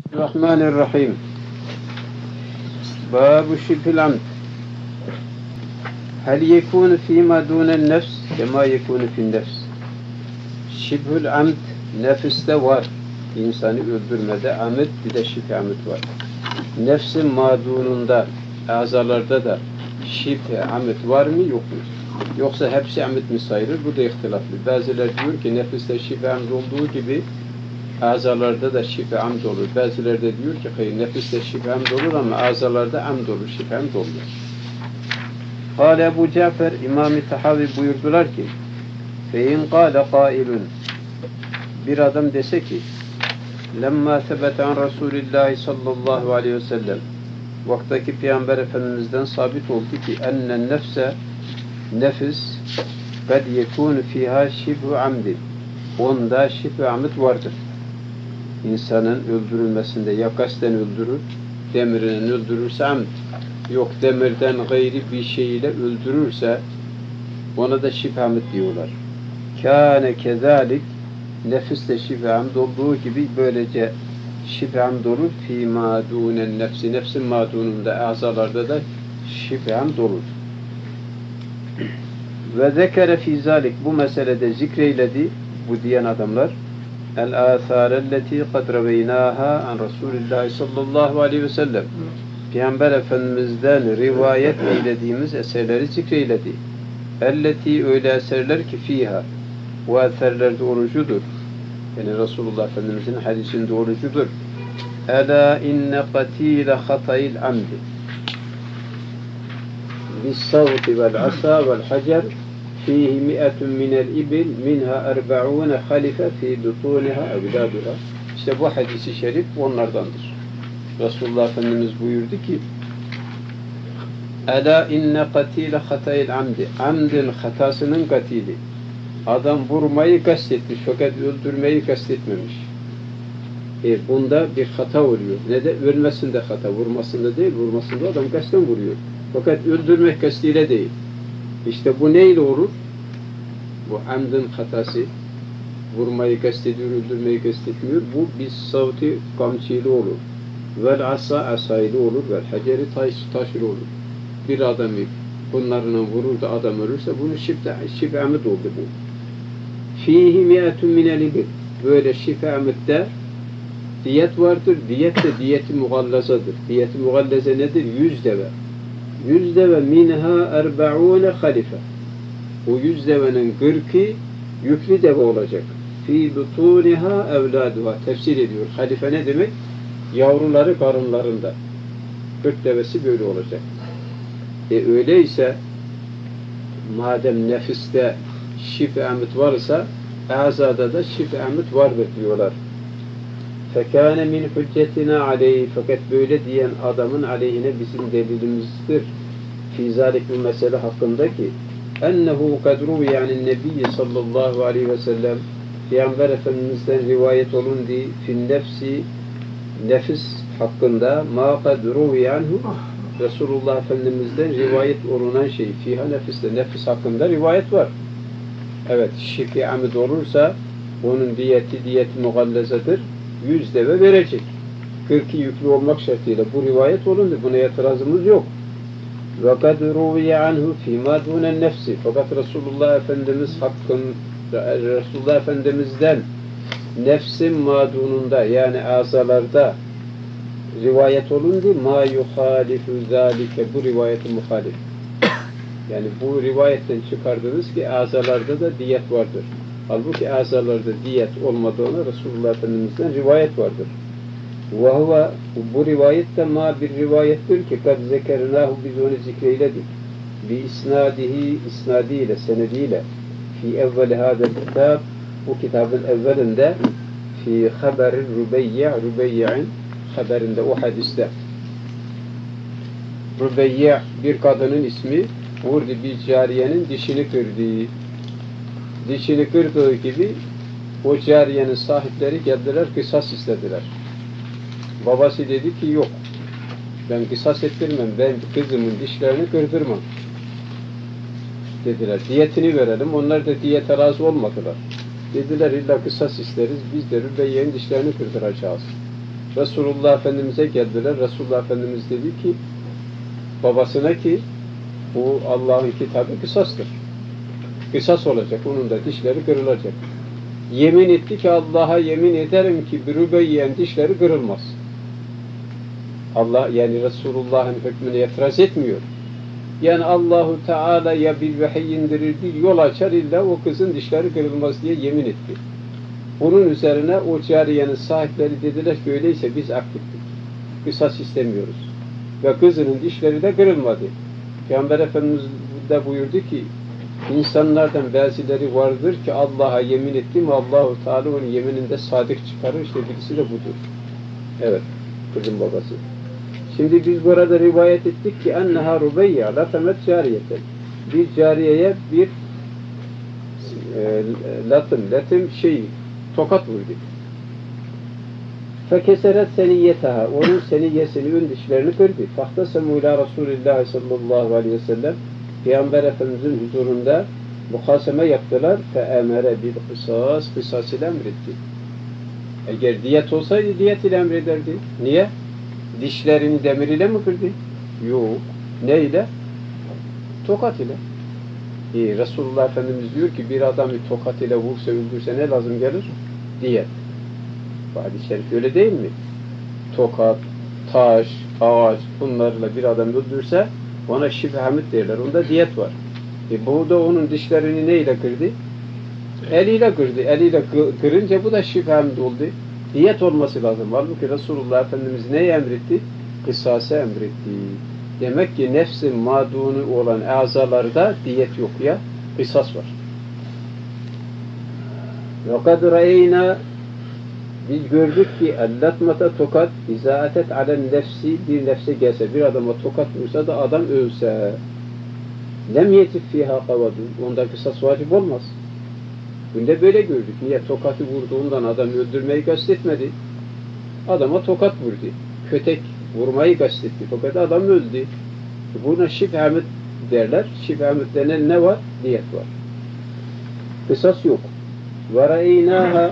Bismillahirrahmanirrahim. Babu şibhil amd. Hel yekûnu fîmâ dûnen nefs kemâ yekûnu fin nefs. Şibhül amd nefiste var. İnsanı öldürmede amd, bir de şibh amd var. Nefsin madununda, azalarda da şibh amd var mı yok mu? Yoksa hepsi amd mi sayılır? Bu da ihtilaflı. Bazıları diyor ki nefiste şibh amd olduğu gibi azalarda da şibh amd olur. Bazıları da diyor ki hayır, nefiste şibh amd olur ama azalarda amd olur, şibh amd olmaz. Kâle Ebu Cafer, İmam-ı Tahavi buyurdular ki fein kâle kâilun, bir adam dese ki lemma sebete an Resulillahi sallallahu aleyhi ve sellem, vaktaki Peygamber Efendimiz'den sabit oldu ki ennen nefse, nefis kad yekûnu fîhâ şibhu amdin, onda şibhu amd vardır. İnsanın öldürülmesinde ya kasten öldürür, demirden öldürürse amd, yok demirden gayri bir şeyle öldürürse ona da şibh amd diyorlar. Kâne kezalik, nefis de şibh amd olduğu gibi böylece şibh amd olur. Fî mâdûnen nefsi, nefsin mâdûnunda, azalarda da şibh amd olur. Ve zekere fî zâlik, bu meselede zikreyledi bu diyen adamlar el-âthârelleti kad reveynâhâ an Resulillahi sallallahu aleyhi ve sellem, Peygamber Efendimiz'den rivayet eylediğimiz eserleri zikreyledi. Elleti, öyle eserler ki fiha, bu eserler doğrucudur. Yani Resulullah Efendimiz'in hadisinin doğrucudur. Ela inne katîle hatayil amdi bis-savti vel-asa vel-hacer fihi mi'etun minel ibil minha erba'une halife fi butuniha evladuha. İşte bu hadisi şerif onlardandır. Resulullah Efendimiz buyurdu ki Ela inne katîle hatayil amdi, amdin hatasının katili, adam vurmayı kastetmiş fakat öldürmeyi kastetmemiş. Bunda bir hata oluyor. Ne de ölmesinde hata, vurmasında değil, vurmasında adam kasten vuruyor. Fakat öldürmek kastiyle değil. İşte bu neyle olur? Bu amdin hatası, vurmayı kastediyor, öldürmeyi kastetmiyor. Bu bir savti kamçıyla olur. Vel asa asaylı olur, vel haceri taşlı olur. Bir adamı bunlarla vurur da adam ölürse bunu şibh amd oldu bu. Fihi mi'etun minel ibil, böyle şibh amd'de diyet vardır. Diyet de diyeti mugallazadır. Diyeti mugallaza nedir? 100 deve. 100 deve minha erba'une halife. O 100 devenin 40'ı yüklü deve olacak. Fi butuniha evladuha. Tefsir ediyor. Halife ne demek? Yavruları karınlarında. 40 devesi böyle olacak. Öyleyse madem nefiste şibh amd varsa azada da şibh amd vardır diyorlar. Fekâne min hüccetina aleyhi, fakat böyle diyen adamın aleyhine bizim delilimizdir. Fî zâlik, bu mesele hakkındaki ennehu kadru, yani Nebi sallallahu aleyhi ve sellem Peygamber Efendimiz'den rivayet olundu fin nefsi, nefis hakkında ma kadru anhu, Resulullah Efendimiz'den rivayet olunan şey fiha nefiste, nefis hakkında rivayet var. Evet, şibh amd olursa onun diyeti mugallazadır. 100 deve verecek. 40'ı yüklü olmak şartıyla bu rivayet olundu. Buna itirazımız yok. Ve kad ruviye anhu fîmâ dûnen nefsi, fakat Resulullah Efendimiz Resulullah Efendimiz'den nefsin madununda, yani azalarda rivayet olundu. Ma yuhalifu zâlike, bu rivayeti muhalif. Yani bu rivayetten çıkardınız ki azalarda da diyet vardır. Halbuki azalarda diyet olmadığına Resulullah Efendimiz'den rivayet vardır. Ve huve, bu rivayette ma bir rivayettir ki kad zekernâhu, biz onu zikreyledik. Bi isnadihi, isnadiyle, senediyle fi evveli hâdel kitab, bu kitabın evvelinde fi haberin Rübeyye'in haberinde, o hadiste Rübeyye bir kadının ismi, vurdu bir cariyenin dişini kırdı. Dişini kırdığı gibi o cariyenin sahipleri geldiler, kısas istediler. Babası dedi ki yok, ben kısas ettirmem, ben kızımın dişlerini kırdırmam dediler. Diyetini verelim. Onlar da diyete razı olmadılar. Dediler illa kısas isteriz, biz de Rübeyye'nin dişlerini kırdıracağız. Resulullah Efendimiz'e geldiler. Resulullah Efendimiz dedi ki babasına ki bu Allah'ın kitabı kısastır. Kısas olacak. Onun da dişleri kırılacak. Yemin etti ki Allah'a yemin ederim ki bir Rübeyye'nin dişleri kırılmaz. Allah yani Resulullah'ın hükmüne itiraz etmiyor. Yani Allahu Teala ya bir vahiy indirir, bir yol açar illa o kızın dişleri kırılmaz diye yemin etti. Bunun üzerine o cariyenin sahipleri dediler ki öyleyse biz aktiftik. Kısas istemiyoruz. Ve kızının dişleri de kırılmadı. Peygamber Efendimiz de buyurdu ki insanlardan bazıları vardır ki Allah'a yemin etti mi Allahu Teala onun yemininde sadık çıkarır. İşte birisi de budur. Evet. Kızın babası. Şimdi biz burada rivayet ettik ki enneha Rubeyye latamet cariyeten. Bir cariyeye bir latim tokat vurdu. Fekeseret seniyetaha. Onun seniyesini, ön dişlerini kırdı. Fahtasemu ila Resulillah sallallahu aleyhi ve sellem. Peygamber Efendimiz'in huzurunda muhaseme yaptılar. Feemere bil kısas. Kısas ile emretti. Eğer diyet olsaydı diyet ile emrederdi. Niye? Dişlerini demir ile mi kırdı? Yok. Ne ile? Tokat ile. Resulullah Efendimiz diyor ki bir adamı tokat ile vursa öldürse ne lazım gelir? Diyet. Bu hadis-i şerif öyle değil mi? Tokat, taş, ağaç bunlarla bir adam öldürse ona şibhamit derler. Onda diyet var. Bu da onun dişlerini neyle kırdı? Eliyle kırdı. Eliyle kırınca bu da şibhamit oldu. Diyet olması lazım. Halbuki Resulullah Efendimiz neyi emretti? Kısası emretti. Demek ki nefsin madunu olan azalarda diyet yok ya, kısas var. وَقَدْ رَيْنَا Biz gördük ki ellatmata tokat izaatet alen nefsi bir nefse gelse, bir adama tokat vursa da adam ölse lem yetif fiha kavadun. Onda kısas vacip olmaz. Bunda böyle gördük. Niye? Tokatı vurduğundan adam öldürmeyi kastetmedi. Adama tokat vurdu. Kötek vurmayı kastetti. Fakat adam öldü. Buna şibhamit derler. Şibhamit denen ne var? Diyet var. Kısas yok. وَرَيْنَاهَا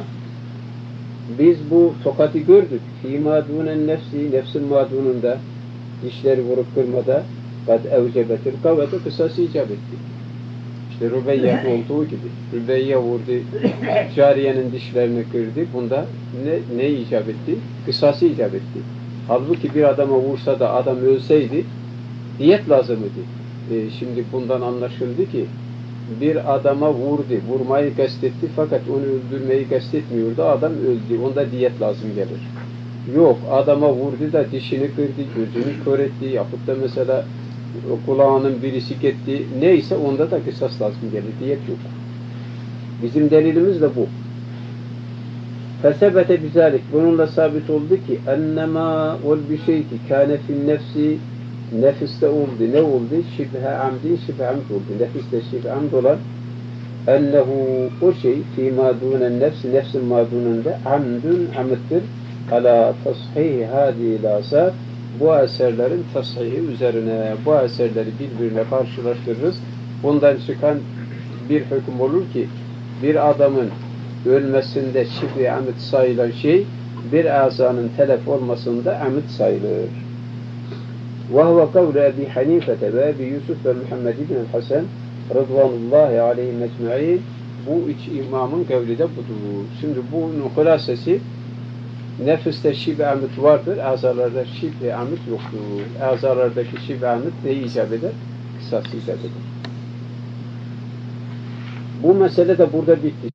Biz bu tokatı gördük. فِي مَادُونَ nefsi nefsin madununda dişleri vurup kırmada قَدْ اَوْجَبَتِ الْقَوَةُ Kısası icap etti. İşte Rübeyye olduğu gibi. Rübeyye vurdu, cariyenin dişlerini kırdı. Bunda ne icap etti? Kısası icap etti. Halbuki bir adama vursa da adam ölseydi diyet lazım idi. Şimdi bundan anlaşıldı ki bir adama vurdu, vurmayı kastetti fakat onu öldürmeyi kastetmiyordu. Adam öldü. Onda diyet lazım gelir. Yok, adama vurdu da dişini kırdı, gözünü kör etti, yapıp da mesela kulağının birisi gitti. Neyse onda da kısas lazım gelir. Diyet yok. Bizim delilimiz de bu. Fesebete bizalik. Bununla sabit oldu ki ennema ol bir şey ki kâne fin nefsi nefiste oldu. Ne oldu? Şibhe amdin şibhe amd oldu. Nefiste şibhe amd olan ennehu o şey fi madûnen nefsi nefsin madûnunda amdun amittir ala tashihi hâdî lâsât bu eserlerin tashihi üzerine bu eserleri birbirine karşılaştırırız. Bundan çıkan bir hüküm olur ki bir adamın ölmesinde şibhe amd sayılan şey bir azanın telef olmasında amd sayılır. وهو قول أبي حنيفة وأبي يوسف ومحمد بن الحسن Rıdvanullahi aleyhim ecmaîn bu üç imamın kavli de budur. Şimdi bunun hulasesi nefiste şib-i amit vardır, azalarda şib-i amit yoktur. Azalardaki şib-i amit neyi icap eder? Kısas icap eder. Bu mesele de burada bitti.